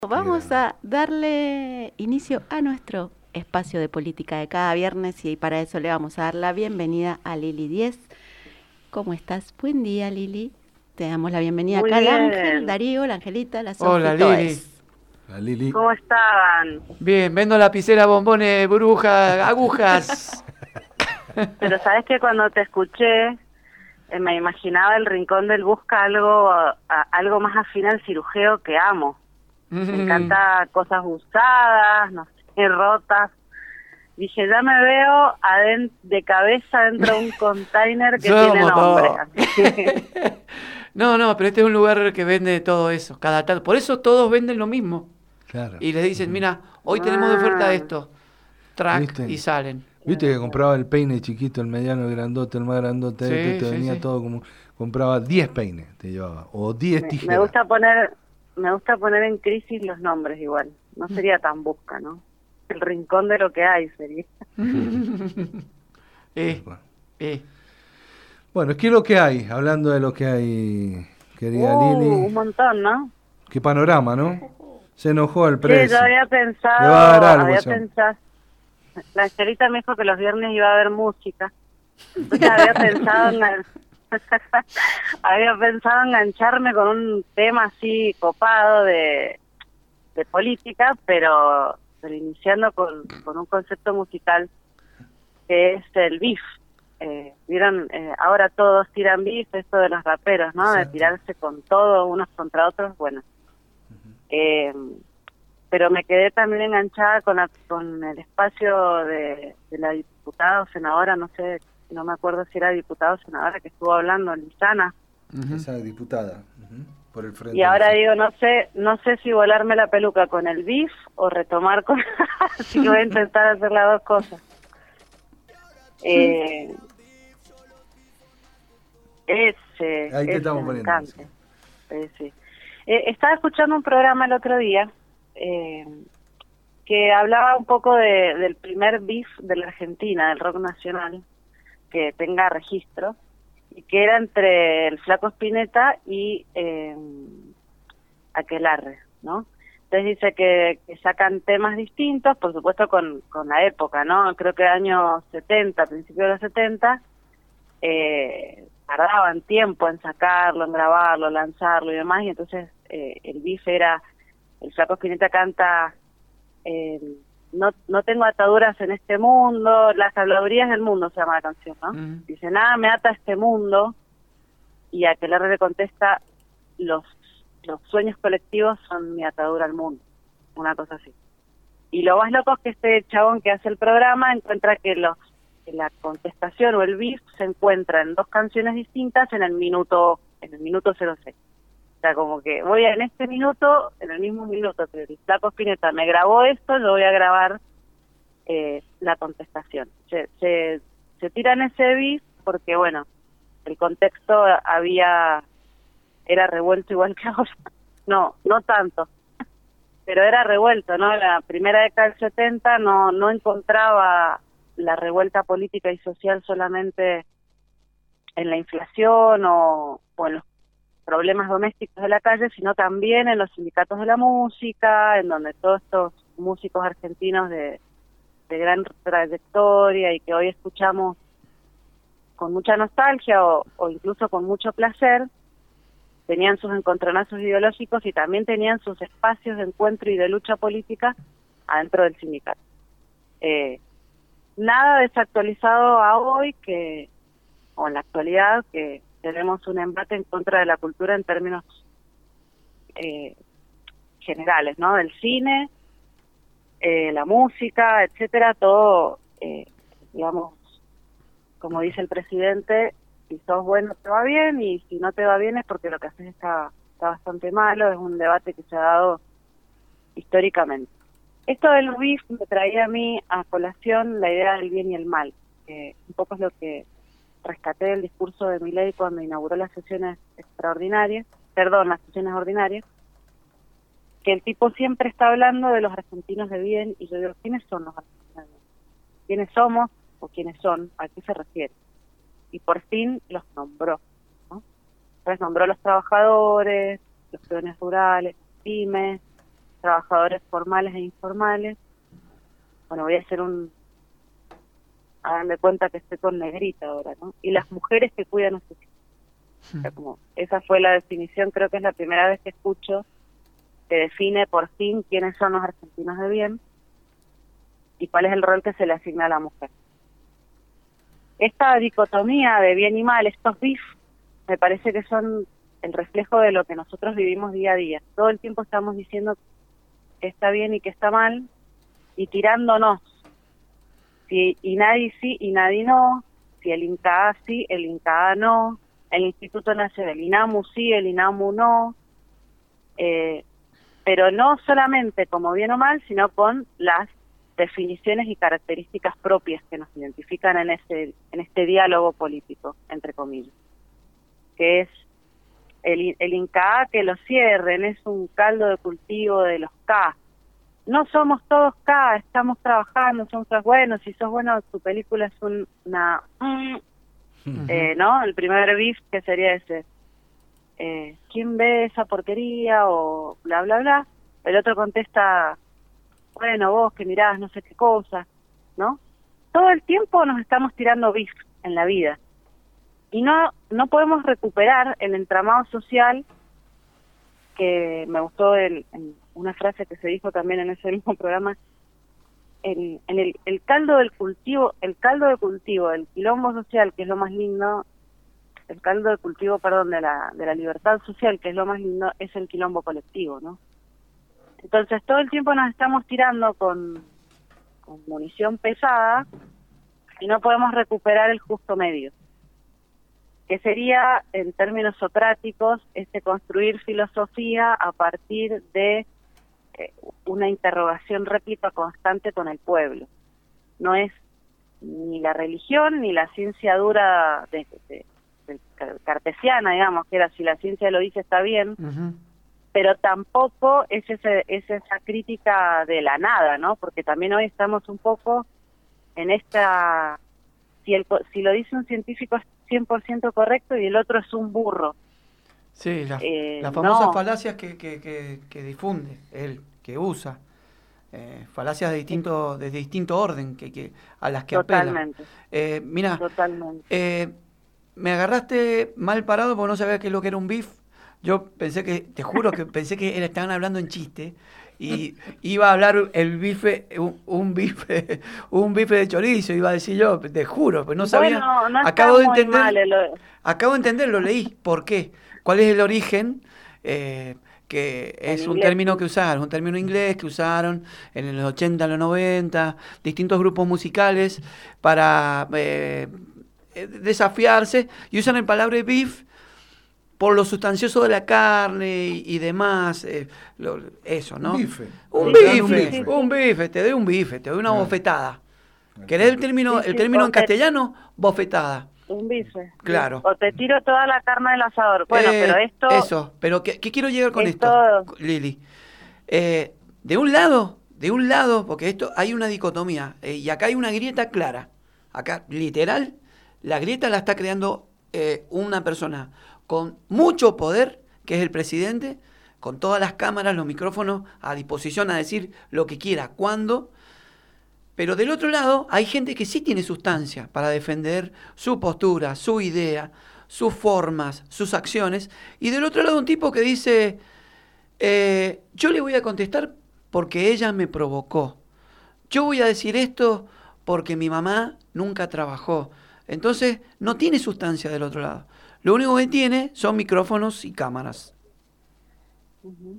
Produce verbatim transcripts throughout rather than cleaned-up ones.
Vamos a darle inicio a nuestro espacio de política de cada viernes y para eso le vamos a dar la bienvenida a Lili Diez. ¿Cómo estás? Buen día, Lili. Te damos la bienvenida Muy acá al bien. Ángel, Darío, la Angelita, la Sofi, Hola, Lili. todes. La Lili. ¿Cómo estaban? Bien, vendo lapicera, bombones, burbujas, agujas. Pero sabes que cuando te escuché, eh, me imaginaba el rincón del busca algo, a- algo más afín al cirujeo que amo. Me encanta cosas usadas, no sé, rotas. Dije, ya me veo aden- de cabeza dentro de un container que Somos tiene nombre. dos. Así que, No, no, pero este es un lugar que vende todo eso. Cada tal. Por eso todos venden lo mismo. Claro. Y les dicen, Ujú. mira, hoy tenemos de oferta Ah. esto. Track ¿Viste? y salen. Viste que compraba el peine chiquito, el mediano, el grandote, el más grandote, Sí, este, te sí, venía sí. todo como... Compraba diez peines, te llevaba, o diez me, tijeras. me gusta poner, me gusta poner en crisis los nombres igual. No sería tan busca, ¿no? El rincón de lo que hay sería. Eh, eh. Bueno, ¿qué es lo que hay? Hablando de lo que hay, querida Uh, Lili. un montón, ¿no? Qué panorama, ¿no? Se enojó el Sí, precio. yo había Le va a dar pensado, algo había ese hombre. pensado, la Angelita me dijo que los viernes iba a haber música, entonces había pensado en, había pensado engancharme con un tema así copado de, de política, pero, pero iniciando con, con un concepto musical que es el beef. Eh, vieron, eh, ahora todos tiran beef, esto de los raperos, ¿no? De Exacto. tirarse con todo, unos contra otros, bueno. Eh, pero me quedé también enganchada con, la, con el espacio de, de la diputada o senadora, no sé, no me acuerdo si era diputada o senadora que estuvo hablando, Lizana. Ujú. Esa diputada, ujú, por el frente. Y ahora de- digo, no sé, no sé si volarme la peluca con el beef o retomar con... Así que voy a intentar hacer las dos cosas. Eh, ese, Ahí te ese estamos me poniendo, encanta. sí. Eh, sí. Eh, estaba escuchando un programa el otro día eh, que hablaba un poco de, del primer beef de la Argentina, del rock nacional, que tenga registro, y que era entre el Flaco Spinetta y eh, Aquelarre, ¿no? Entonces dice que, que sacan temas distintos, por supuesto con, con la época, ¿no? Creo que años setenta, principios de los setenta, eh, tardaban tiempo en sacarlo, en grabarlo, lanzarlo y demás, y entonces eh, el beef era, el Flaco Spinetta canta, eh, no, no tengo ataduras en este mundo, las habladurías del mundo se llama la canción, ¿no? Mm. Dice, nada me ata a este mundo, y Aquelarre le contesta, los, los sueños colectivos son mi atadura al mundo, una cosa así. Y lo más loco es que este chabón que hace el programa encuentra que los que la contestación o el beef se encuentra en dos canciones distintas en el minuto en el minuto cero seis. O sea, como que voy a, en este minuto, en el mismo minuto que el Flaco Spinetta me grabó esto, yo voy a grabar eh, la contestación. Se, se, se tiran ese beef porque, bueno, el contexto había era revuelto igual que ahora. No, no tanto, pero era revuelto, ¿no? La primera década del setenta no, no encontraba la revuelta política y social solamente en la inflación o, o en los problemas domésticos de la calle, sino también en los sindicatos de la música, en donde todos estos músicos argentinos de, de gran trayectoria y que hoy escuchamos con mucha nostalgia o, o incluso con mucho placer, tenían sus encontronazos ideológicos y también tenían sus espacios de encuentro y de lucha política adentro del sindicato. Eh, nada desactualizado a hoy, que o en la actualidad, que tenemos un embate en contra de la cultura en términos eh, generales, ¿no? Del cine, eh, la música, etcétera, todo, eh, digamos, como dice el presidente, si sos bueno te va bien y si no te va bien es porque lo que haces está, está bastante malo. Es un debate que se ha dado históricamente. Esto del beef me traía a mí a colación la idea del bien y el mal, que un poco es lo que rescaté del discurso de Milei cuando inauguró las sesiones extraordinarias, perdón, las sesiones ordinarias, que el tipo siempre está hablando de los argentinos de bien, y yo digo, ¿quiénes son los argentinos de bien? ¿Quiénes somos o quiénes son? ¿A qué se refiere? Y por fin los nombró, ¿no? Entonces nombró a los trabajadores, los peones rurales, pymes, trabajadores formales e informales. Bueno, voy a hacer un... a darme cuenta que estoy con negrita ahora, ¿no? Y las mujeres que cuidan a sus hijos. O sea, como, esa fue la definición, creo que es la primera vez que escucho que define por fin quiénes son los argentinos de bien y cuál es el rol que se le asigna a la mujer. Esta dicotomía de bien y mal, estos B I F, me parece que son el reflejo de lo que nosotros vivimos día a día. Todo el tiempo estamos diciendo que está bien y que está mal y tirándonos. Si, y nadie sí y nadie no, si el INCAA sí, el INCAA no, el Instituto Nacional, el INAMU sí, el INAMU no, eh, pero no solamente como bien o mal, sino con las definiciones y características propias que nos identifican en ese en este diálogo político, entre comillas, que es el, el INCAA que lo cierren, es un caldo de cultivo de los K. No somos todos K, estamos trabajando, somos todos buenos, si sos bueno, tu película es un, una... Mm, uh-huh. eh, ¿no? El primer B I F que sería ese. Eh, ¿Quién ve esa porquería? O bla, bla, bla. El otro contesta, bueno, vos que mirás no sé qué cosa, ¿no? Todo el tiempo nos estamos tirando B I F en la vida. Y no no podemos recuperar el entramado social que me gustó el, en una frase que se dijo también en ese mismo programa, en, en el, el caldo del cultivo, el caldo de cultivo del quilombo social, que es lo más lindo, el caldo de cultivo, perdón, de la de la libertad social, que es lo más lindo, es el quilombo colectivo, ¿no? Entonces todo el tiempo nos estamos tirando con, con munición pesada y no podemos recuperar el justo medio, que sería, en términos socráticos, este construir filosofía a partir de eh, una interrogación réplica constante con el pueblo. No es ni la religión ni la ciencia dura de, de, de cartesiana, digamos, que era si la ciencia lo dice está bien, uh-huh. Pero tampoco es, ese, es esa crítica de la nada, ¿no? Porque también hoy estamos un poco en esta... Si, el, si lo dice un científico es cien por ciento correcto y el otro es un burro. Sí, la, eh, las famosas no. falacias que, que, que, que difunde él, que usa. Eh, falacias de distinto de distinto orden que, que a las que Totalmente. apela. Eh, mira, Totalmente. Eh, me agarraste mal parado porque no sabía qué es lo que era un B I F. Yo pensé que, te juro que pensé que era, estaban hablando en chiste y iba a hablar el bife, un, un bife, un bife de chorizo, iba a decir yo, te juro, pero no sabía. Bueno, no acabo de entender, mal el... acabo de entender, lo leí. ¿Por qué? ¿Cuál es el origen? Eh, que es un término que usaron, un término inglés que usaron en los ochenta, en los noventa, distintos grupos musicales para eh, desafiarse y usan el palabra beef por lo sustancioso de la carne y, y demás, eh, lo, eso, ¿no? Un bife. Un Te bife, un bife. un bife, te doy un bife, te doy una Claro. bofetada. ¿Querés el término, Sí, sí, el término en o te- castellano? Bofetada. Un bife. Claro. O te tiro toda la carne del asador. Bueno, Eh, pero esto... Eso, pero ¿qué, qué quiero llegar con esto- esto, Lili? Eh, de un lado, de un lado, porque esto hay una dicotomía, eh, y acá hay una grieta clara. Acá, literal, la grieta la está creando eh, una persona con mucho poder, que es el presidente, con todas las cámaras, los micrófonos a disposición a decir lo que quiera, cuándo. Pero del otro lado hay gente que sí tiene sustancia para defender su postura, su idea, sus formas, sus acciones. Y del otro lado un tipo que dice, eh, yo le voy a contestar porque ella me provocó. Yo voy a decir esto porque mi mamá nunca trabajó. Entonces no tiene sustancia del otro lado. Lo único que tiene son micrófonos y cámaras. Ujú.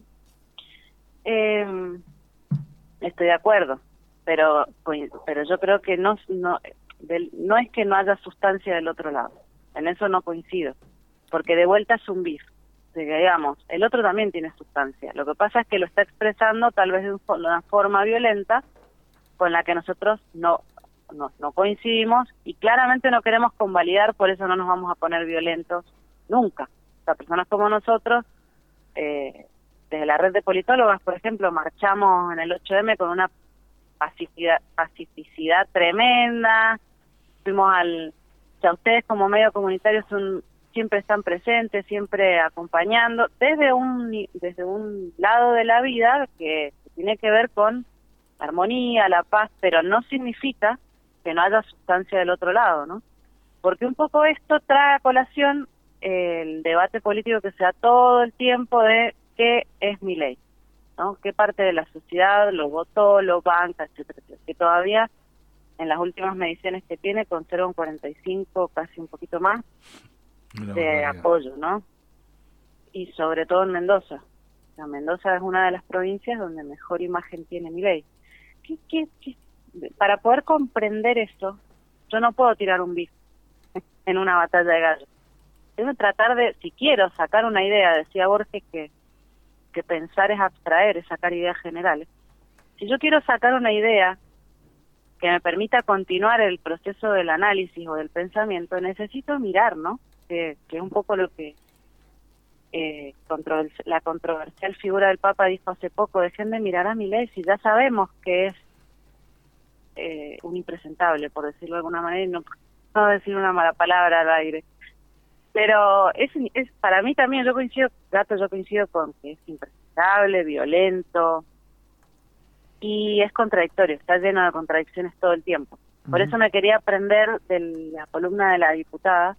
Eh, estoy de acuerdo, pero pero yo creo que no no del, no es que no haya sustancia del otro lado. En eso no coincido, porque de vuelta es un bif. Digamos, el otro también tiene sustancia. Lo que pasa es que lo está expresando tal vez de, un, de una forma violenta con la que nosotros no No, no coincidimos y claramente no queremos convalidar, por eso no nos vamos a poner violentos nunca. O sea, personas como nosotros, eh, desde la red de politólogas, por ejemplo, marchamos en el ocho eme con una pacificidad, pacificidad tremenda, fuimos al... O sea, ustedes como medio comunitario son, siempre están presentes, siempre acompañando, desde un desde un lado de la vida que tiene que ver con la armonía, la paz, pero no significa que no haya sustancia del otro lado, ¿no? Porque un poco esto trae a colación el debate político que se da todo el tiempo de qué es Milei, ¿no? Qué parte de la sociedad lo votó, lo banca, etcétera, etcétera, que todavía en las últimas mediciones que tiene conserva un cuarenta y cinco, casi un poquito más, Una de barbaridad. apoyo, ¿no? Y sobre todo en Mendoza. O sea, Mendoza es una de las provincias donde mejor imagen tiene Milei. ¿Qué, qué, qué? Para poder comprender eso, yo no puedo tirar un bife en una batalla de gallos. Tengo que tratar de, si quiero sacar una idea, decía Borges que, que pensar es abstraer, es sacar ideas generales. Si yo quiero sacar una idea que me permita continuar el proceso del análisis o del pensamiento, necesito mirar, ¿no? Que, que es un poco lo que eh, contro la controversial figura del Papa dijo hace poco: dejen de mirar a Milei si ya sabemos que es eh, un impresentable, por decirlo de alguna manera, y no, no decir una mala palabra al aire. Pero es, es para mí también, yo coincido, Gato, yo coincido con que es impresentable, violento, y es contradictorio, está lleno de contradicciones todo el tiempo. Por uh-huh. eso me quería aprender de la columna de la diputada,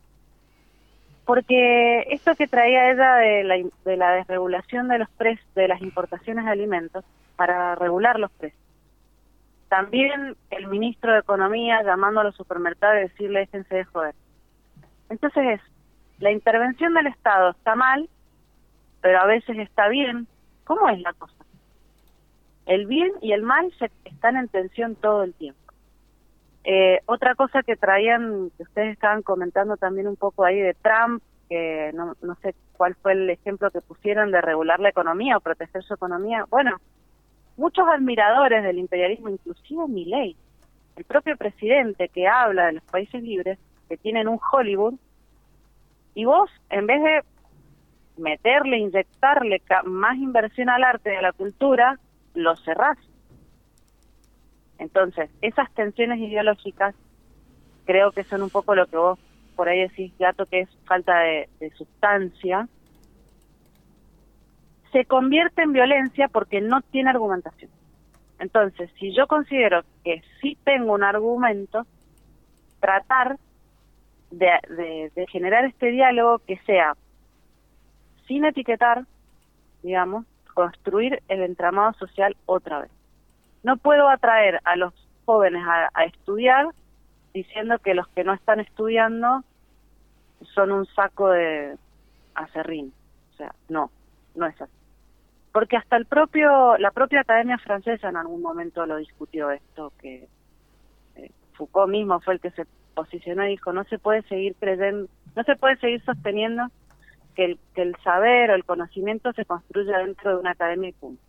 porque esto que traía ella de la, de la desregulación de los precios, de las importaciones de alimentos, para regular los precios. También el ministro de Economía llamando a los supermercados y decirle déjense de joder. Entonces es, la intervención del Estado está mal, pero a veces está bien. ¿Cómo es la cosa? El bien y el mal se están en tensión todo el tiempo. Eh, otra cosa que traían, que ustedes estaban comentando también un poco ahí de Trump, que no, no sé cuál fue el ejemplo que pusieron de regular la economía o proteger su economía. Bueno, muchos admiradores del imperialismo, inclusive Milei, el propio presidente que habla de los países libres, que tienen un Hollywood, y vos, en vez de meterle, inyectarle más inversión al arte y a la cultura, lo cerrás. Entonces, esas tensiones ideológicas creo que son un poco lo que vos por ahí decís, Gato, que es falta de, de sustancia, se convierte en violencia porque no tiene argumentación. Entonces, si yo considero que sí tengo un argumento, tratar de, de, de generar este diálogo que sea sin etiquetar, digamos, construir el entramado social otra vez. No puedo atraer a los jóvenes a, a estudiar diciendo que los que no están estudiando son un saco de aserrín. O sea, no, no es así. Porque hasta el propio, la propia Academia Francesa en algún momento lo discutió esto, que eh, Foucault mismo fue el que se posicionó y dijo, no se puede seguir creyendo, no se puede seguir sosteniendo que el, que el saber o el conocimiento se construya dentro de una academia y punto.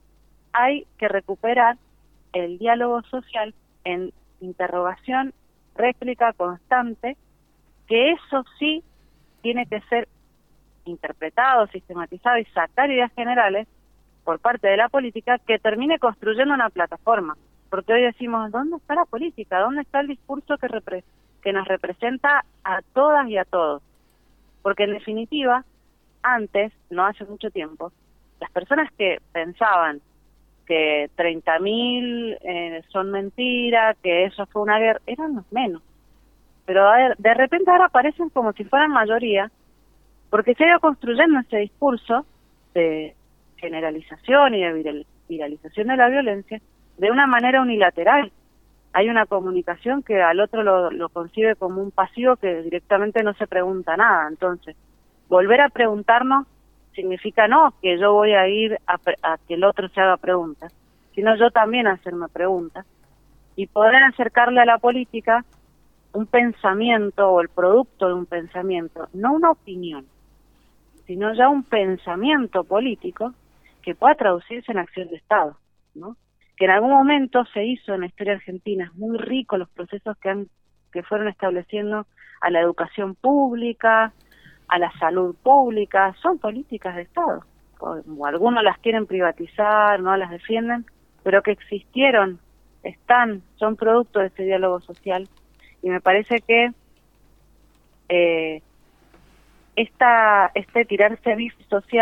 Hay que recuperar el diálogo social en interrogación, réplica constante, que eso sí tiene que ser interpretado, sistematizado y sacar ideas generales por parte de la política que termine construyendo una plataforma. Porque hoy decimos, ¿dónde está la política? ¿Dónde está el discurso que, repre que nos representa a todas y a todos? Porque en definitiva, antes, no hace mucho tiempo, las personas que pensaban que treinta mil eh, son mentira, que eso fue una guerra, eran los menos. Pero de, de repente ahora aparecen como si fueran mayoría, porque se ha ido construyendo ese discurso de generalización y de viralización de la violencia de una manera unilateral. Hay una comunicación que al otro lo, lo concibe como un pasivo que directamente no se pregunta nada. Entonces, volver a preguntarnos significa no que yo voy a ir a, a que el otro se haga preguntas, sino yo también hacerme preguntas y poder acercarle a la política un pensamiento o el producto de un pensamiento, no una opinión, sino ya un pensamiento político que pueda traducirse en acción de Estado, ¿no? Que en algún momento se hizo en la historia argentina, es muy rico los procesos que han que fueron estableciendo a la educación pública, a la salud pública, son políticas de Estado. O algunos las quieren privatizar, no las defienden, pero que existieron, están, son producto de ese diálogo social. Y me parece que eh, esta, este tirarse bif social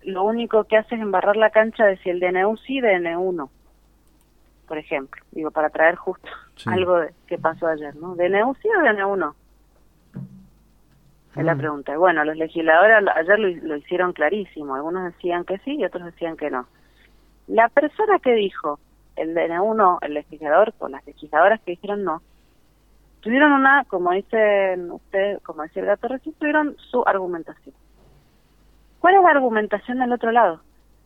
lo único que hace es embarrar la cancha de si el D N U sí, D N U no, por ejemplo, digo, para traer justo sí. algo de, que pasó ayer, ¿no? ¿D N U sí o D N U no? Es mm. la pregunta. Bueno, los legisladores ayer lo, lo hicieron clarísimo, algunos decían que sí y otros decían que no. La persona que dijo el D N U no, el legislador, o las legisladoras que dijeron no, tuvieron una, como dicen ustedes, como decía el gato recién, tuvieron su argumentación. ¿Cuál es la argumentación del otro lado?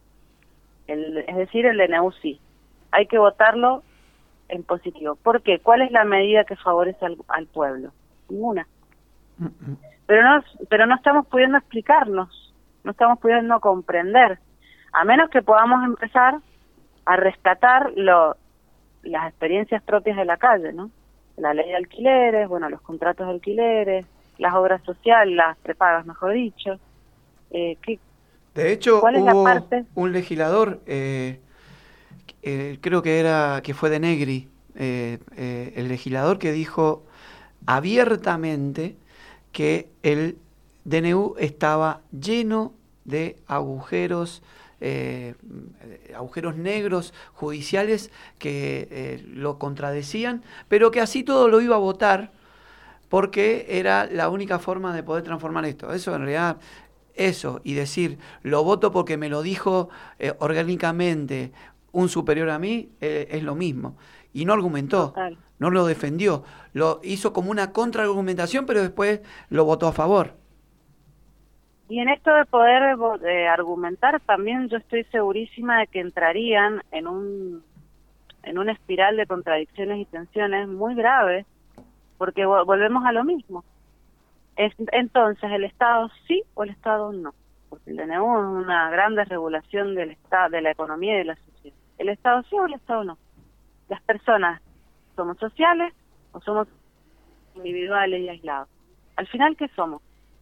El, es decir, el D N U sí. Hay que votarlo en positivo. ¿Por qué? ¿Cuál es la medida que favorece al, al pueblo? Ninguna. Pero no, pero no estamos pudiendo explicarnos, no estamos pudiendo comprender, a menos que podamos empezar a rescatar lo, las experiencias propias de la calle, ¿no? La ley de alquileres, bueno, los contratos de alquileres, las obras sociales, las prepagas, mejor dicho. Eh, ¿qué, de hecho, ¿cuál es hubo la parte? un legislador, eh, eh, creo que era que fue de Negri, eh, eh, el legislador que dijo abiertamente que el D N U estaba lleno de agujeros, eh, agujeros negros judiciales que eh, lo contradecían, pero que así todo lo iba a votar porque era la única forma de poder transformar esto. Eso en realidad, eso, y decir, lo voto porque me lo dijo eh, orgánicamente un superior a mí, eh, es lo mismo. Y no argumentó, Total. no lo defendió, lo hizo como una contraargumentación, pero después lo votó a favor. Y en esto de poder eh, argumentar, también yo estoy segurísima de que entrarían en un en una espiral de contradicciones y tensiones muy graves, porque volvemos a lo mismo. Es, entonces, ¿el Estado sí o el Estado no? Porque el D N U es una gran desregulación del Estado, de la economía y de la sociedad. ¿El Estado sí o el Estado no? Las personas, ¿somos sociales o somos individuales y aislados? Al final, ¿qué somos?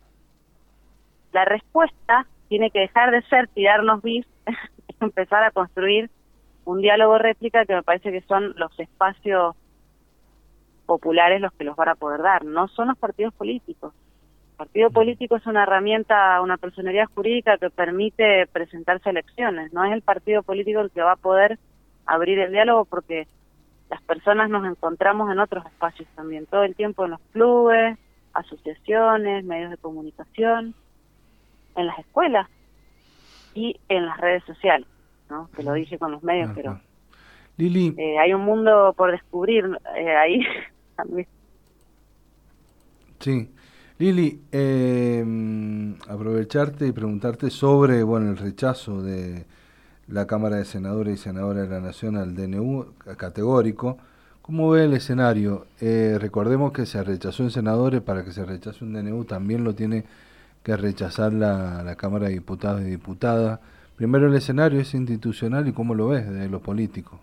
La respuesta tiene que dejar de ser tirarnos bis, empezar a construir un diálogo réplica, que me parece que son los espacios populares los que los van a poder dar, no son los partidos políticos. El partido político es una herramienta, una personería jurídica que permite presentarse a elecciones, no es el partido político el que va a poder abrir el diálogo, porque las personas nos encontramos en otros espacios también, todo el tiempo en los clubes, asociaciones, medios de comunicación, en las escuelas y en las redes sociales, ¿no? Que lo dije con los medios, Ajá. pero Lili, eh, hay un mundo por descubrir eh, ahí también. Sí, Lili, eh, aprovecharte y preguntarte sobre, bueno, el rechazo de la Cámara de Senadores y Senadoras de la Nación al D N U categórico. ¿Cómo ve el escenario? Eh, recordemos que se rechazó en senadores, para que se rechace un D N U también lo tiene que rechazar la, la Cámara de Diputados y Diputadas. Primero, el escenario es institucional, y ¿cómo lo ves desde lo político?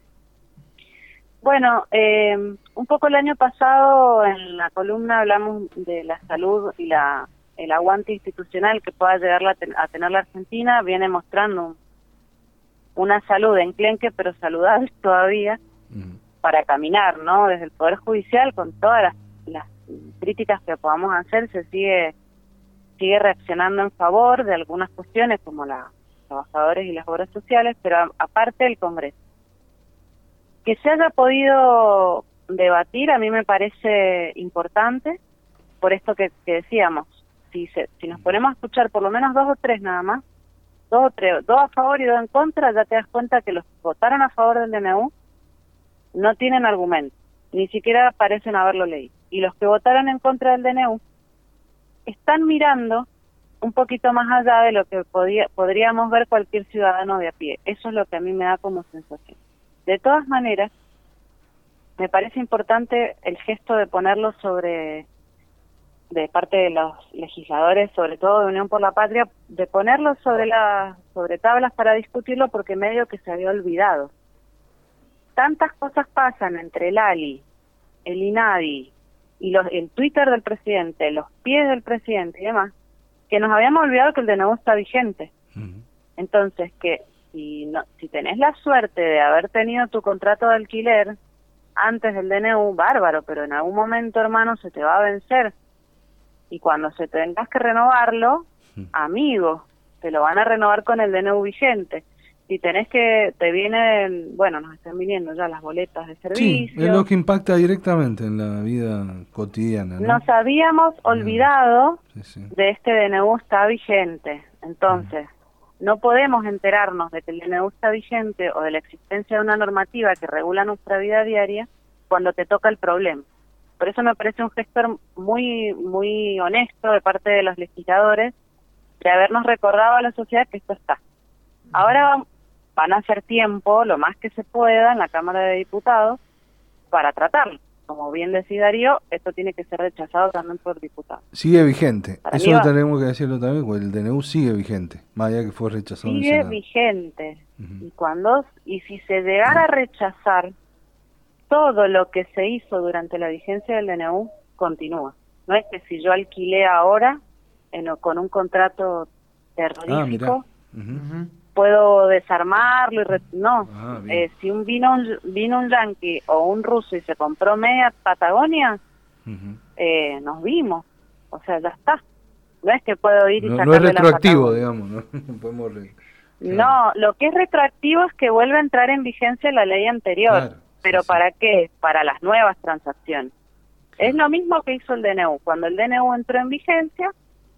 Bueno, eh, un poco el año pasado en la columna hablamos de la salud y la el aguante institucional que pueda llegar a, ten, a tener la Argentina. Viene mostrando una salud enclenque, pero saludable todavía, uh-huh. para caminar, ¿no? Desde el Poder Judicial, con todas las, las críticas que podamos hacer, se sigue sigue reaccionando en favor de algunas cuestiones como los trabajadores y las obras sociales, pero a, aparte del Congreso. Que se haya podido debatir a mí me parece importante, por esto que, que decíamos, si se, si nos ponemos a escuchar por lo menos dos o tres nada más, dos o tres, dos a favor y dos en contra, ya te das cuenta que los que votaron a favor del D N U no tienen argumento, ni siquiera parecen haberlo leído. Y los que votaron en contra del D N U están mirando un poquito más allá de lo que podía, podríamos ver cualquier ciudadano de a pie. Eso es lo que a mí me da como sensación. De todas maneras, me parece importante el gesto de ponerlo sobre, de parte de los legisladores, sobre todo de Unión por la Patria, de ponerlo sobre la, sobre tablas para discutirlo, porque medio que se había olvidado. Tantas cosas pasan entre el A L I, el INADI, y los, el Twitter del presidente, los pies del presidente y demás, que nos habíamos olvidado que el D N U está vigente. Uh-huh. Entonces, que si no, si tenés la suerte de haber tenido tu contrato de alquiler antes del D N U, bárbaro, pero en algún momento, hermano, se te va a vencer. Y cuando se tengas que renovarlo, uh-huh. amigo, te lo van a renovar con el D N U vigente. Si tenés que, te vienen, bueno, nos están viniendo ya las boletas de servicio. Sí, es lo que impacta directamente en la vida cotidiana, ¿no? Nos habíamos olvidado sí, sí. de este D N U está vigente. Entonces, mm. no podemos enterarnos de que el D N U está vigente o de la existencia de una normativa que regula nuestra vida diaria cuando te toca el problema. Por eso me parece un gesto muy, muy honesto de parte de los legisladores de habernos recordado a la sociedad que esto está. Ahora van a hacer tiempo, lo más que se pueda, en la Cámara de Diputados para tratarlo. Como bien decía Darío, esto tiene que ser rechazado también por diputados. Sigue vigente. Para Eso va, tenemos que decirlo también, porque el D N U sigue vigente, más allá que fue rechazado en el Sigue Senado. vigente. Uh-huh. Y cuando y si se llegara a rechazar, todo lo que se hizo durante la vigencia del D N U continúa. No es que si yo alquilé ahora en, con un contrato terrorífico, ah, uh-huh. puedo desarmarlo y re... no. Ah, eh, si un vino un vino un yanqui o un ruso y se compró media Patagonia, uh-huh. eh, nos vimos. O sea, ya está. No es que puedo ir y no, sacarle no es retroactivo, la digamos, ¿no? Podemos re... claro. No, lo que es retroactivo es que vuelve a entrar en vigencia la ley anterior. Claro, ¿Pero sí, para sí. qué? Para las nuevas transacciones. Claro. Es lo mismo que hizo el D N U. Cuando el D N U entró en vigencia,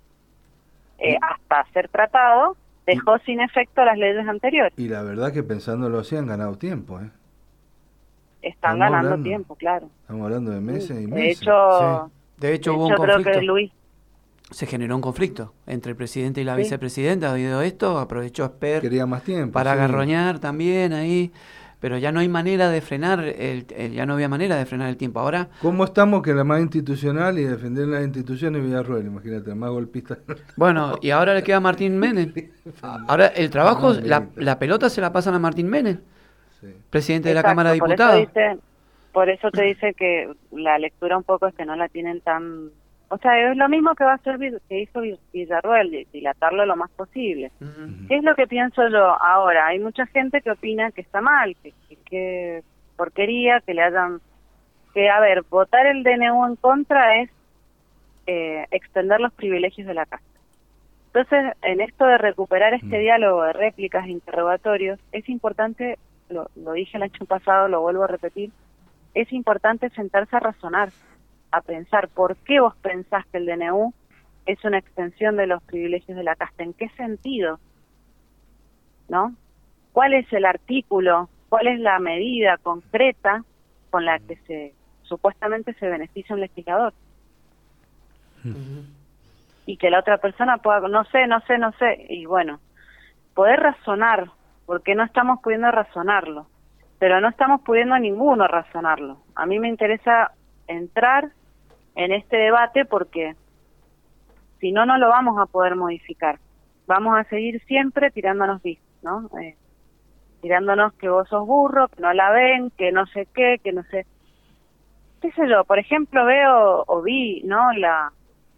eh, hasta ser tratado, dejó y, sin efecto las leyes anteriores. Y la verdad que pensándolo así han ganado tiempo, ¿eh? Están Estamos ganando hablando, tiempo, claro. Estamos hablando de meses sí. y De meses. hecho, sí. De hecho, de hubo hecho un creo conflicto. que Luis... Se generó un conflicto entre el presidente y la sí. vicepresidenta. Debido a esto, aprovechó Esper Quería más tiempo, para sí. agarroñar también ahí. Pero ya no hay manera de frenar, el, el, ya no había manera de frenar el tiempo. Ahora, ¿cómo estamos que la más institucional y defender las instituciones Villarroel? Imagínate, la más golpista. Bueno, y ahora le queda a Martín Menem. Ahora el trabajo, la, la pelota se la pasan a Martín Menem, sí. presidente Exacto, de la Cámara de por Diputados. Eso dice, por eso te dice que la lectura un poco es que no la tienen tan... O sea, es lo mismo que va a hacer que hizo Villarroel, dilatarlo lo más posible. Uh-huh. ¿Qué es lo que pienso yo ahora? Hay mucha gente que opina que está mal, que, que, que porquería, que le hayan... Que, a ver, votar el D N U en contra es eh, extender los privilegios de la casa. Entonces, en esto de recuperar este uh-huh. diálogo de réplicas e interrogatorios, es importante, lo, lo dije el año pasado, lo vuelvo a repetir, es importante sentarse a razonar, a pensar por qué vos pensás que el D N U es una extensión de los privilegios de la casta, ¿en qué sentido? ¿No? ¿Cuál es el artículo, cuál es la medida concreta con la que se supuestamente se beneficia un legislador? Uh-huh. Y que la otra persona pueda, no sé, no sé, no sé, y bueno, poder razonar, porque no estamos pudiendo razonarlo, pero no estamos pudiendo ninguno razonarlo. A mí me interesa entrar en este debate porque si no, no lo vamos a poder modificar. Vamos a seguir siempre tirándonos bis, ¿no? Eh, tirándonos que vos sos burro, que no la ven, que no sé qué, que no sé... ¿Qué sé yo? Por ejemplo, veo o vi, ¿no? La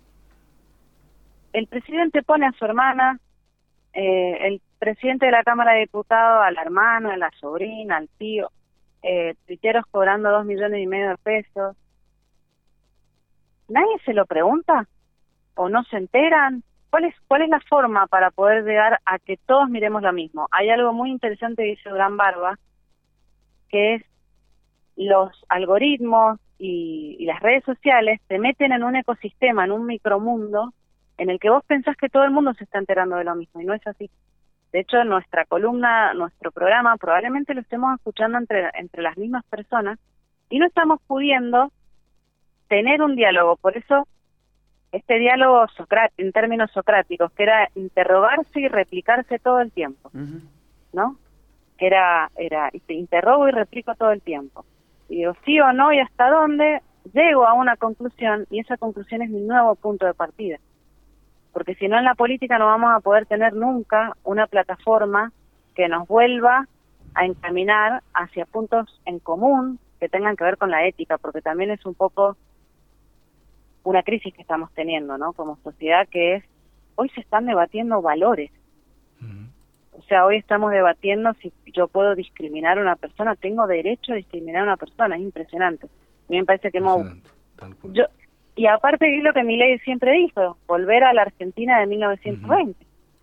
El presidente pone a su hermana, eh, el presidente de la Cámara de Diputados, a la hermana, a la sobrina, al tío, eh, tuiteros cobrando dos millones y medio de pesos. ¿Nadie se lo pregunta? ¿O no se enteran? ¿Cuál es, cuál es la forma para poder llegar a que todos miremos lo mismo? Hay algo muy interesante que dice Gran Barba, que es los algoritmos y, y las redes sociales te meten en un ecosistema, en un micromundo, en el que vos pensás que todo el mundo se está enterando de lo mismo, y no es así. De hecho, nuestra columna, nuestro programa, probablemente lo estemos escuchando entre, entre las mismas personas, y no estamos pudiendo tener un diálogo. Por eso, este diálogo socrático, en términos socráticos, que era interrogarse y replicarse todo el tiempo, uh-huh. ¿no? Que era, era, te interrogo y replico todo el tiempo. Y digo, sí o no, y hasta dónde, llego a una conclusión, y esa conclusión es mi nuevo punto de partida. Porque si no, en la política no vamos a poder tener nunca una plataforma que nos vuelva a encaminar hacia puntos en común que tengan que ver con la ética, porque también es un poco una crisis que estamos teniendo, ¿no? Como sociedad, que es, hoy se están debatiendo valores. Uh-huh. O sea, hoy estamos debatiendo si yo puedo discriminar a una persona, tengo derecho a discriminar a una persona, es impresionante. A mí me parece que hemos... Yo, y aparte es lo que Milei siempre dijo, volver a la Argentina de mil novecientos veinte. Uh-huh.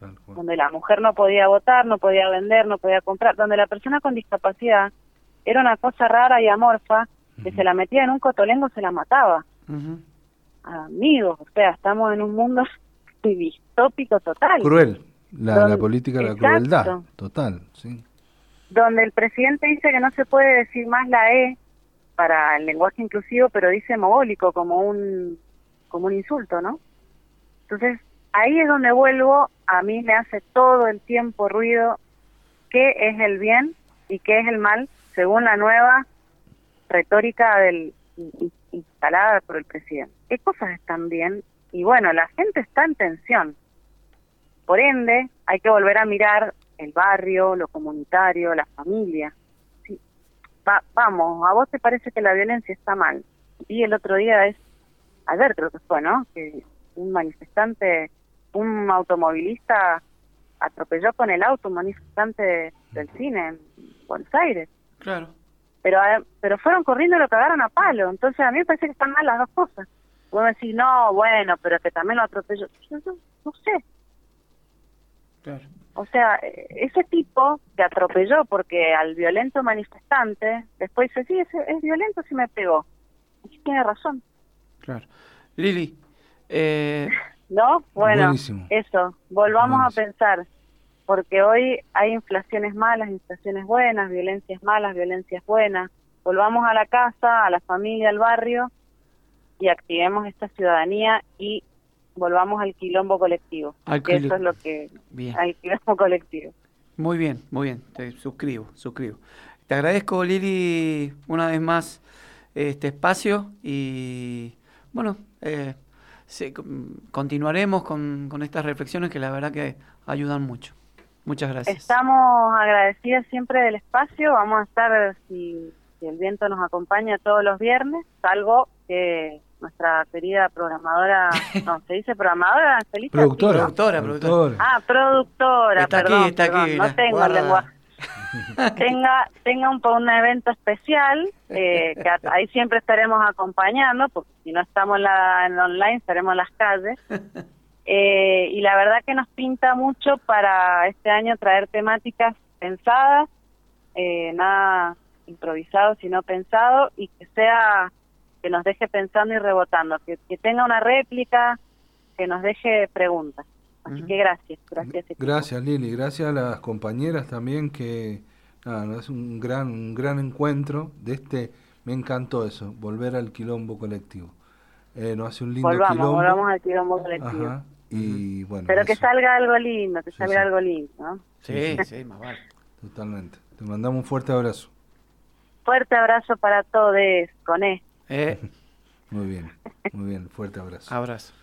Tal cual. donde la mujer no podía votar, no podía vender, no podía comprar, donde la persona con discapacidad era una cosa rara y amorfa, que Ujú. se la metía en un cotolengo, se la mataba. Ujú. Amigos, o sea, estamos en un mundo distópico total. Cruel. La, Don- la política de la exacto. crueldad. Total, sí. Donde el presidente dice que no se puede decir más la E para el lenguaje inclusivo, pero dice mogólico como un como un insulto, ¿no? Entonces, ahí es donde vuelvo, a mí me hace todo el tiempo ruido qué es el bien y qué es el mal, según la nueva retórica del in- instalada por el presidente. ¿Qué cosas están bien? Y bueno, la gente está en tensión. Por ende, hay que volver a mirar el barrio, lo comunitario, la familia. Sí. Va- vamos, ¿a vos te parece que la violencia está mal? Y el otro día es, ayer creo que fue, ¿no? Que un manifestante, un automovilista atropelló con el auto un manifestante del cine en Buenos Aires. Claro. Pero eh, pero fueron corriendo y lo cagaron a palo. Entonces a mí me parece que están mal las dos cosas. Vos me decís, no, bueno, pero que también lo atropelló. Yo, yo no sé. Claro. O sea, eh, ese tipo que atropelló porque al violento manifestante, después dice, sí, es, es violento si me pegó. Y tiene razón, Claro. Lili, eh, ¿no? Bueno, Buenísimo. eso, volvamos Buenísimo. a pensar, porque hoy hay inflaciones malas, inflaciones buenas, violencias malas, violencias buenas. Volvamos a la casa, a la familia, al barrio y activemos esta ciudadanía y volvamos al quilombo colectivo. Al Que quilombo. eso es lo que... bien. Al quilombo colectivo. Muy bien, muy bien. Te suscribo, suscribo. Te agradezco, Lili, una vez más este espacio y bueno, eh, se- continuaremos con, con estas reflexiones que la verdad que ayudan mucho. Muchas gracias. Estamos agradecidas siempre del espacio, vamos a estar, si, si el viento nos acompaña, todos los viernes, salvo que nuestra querida programadora, no, ¿se dice programadora, Angelita? Productora. Productora, productora. Ah, productora, Está aquí, perdón, está aquí, perdón, mira, no tengo guarda. el lenguaje. tenga tenga un, un evento especial, eh, que a- ahí siempre estaremos acompañando, porque si no estamos en, la, en online, estaremos en las calles. Eh, y la verdad que nos pinta mucho para este año traer temáticas pensadas, eh, nada improvisado, sino pensado, y que sea, que nos deje pensando y rebotando, que, que tenga una réplica, que nos deje preguntas. Así Ujú. que gracias, gracias. equipo. Gracias, Lili. Gracias a las compañeras también que nada, no, es un gran, un gran encuentro de este. Me encantó eso, volver al quilombo colectivo. Eh, nos hace un lindo Volvamos, quilombo. volvamos al quilombo colectivo. Ajá. Y bueno. Pero que eso, salga algo lindo, que Sí, salga sí. algo lindo, ¿no? Sí, sí, más vale. totalmente. Te mandamos un fuerte abrazo. Fuerte abrazo para todos, con E. Eh, Muy bien, muy bien, fuerte abrazo. abrazo.